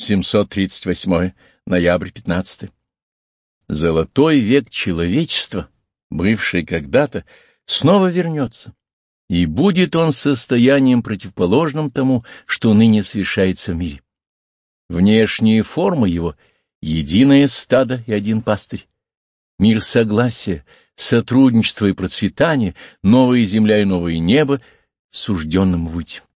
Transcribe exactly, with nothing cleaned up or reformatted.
семьсот тридцать восьмое ноябрь пятнадцатое. Золотой век человечества, бывший когда-то, снова вернется, и будет он состоянием противоположным тому, что ныне совершается в мире. Внешние формы его — единое стадо и один пастырь. Мир согласия, сотрудничества и процветания, новая земля и новое небо — сужденным быть.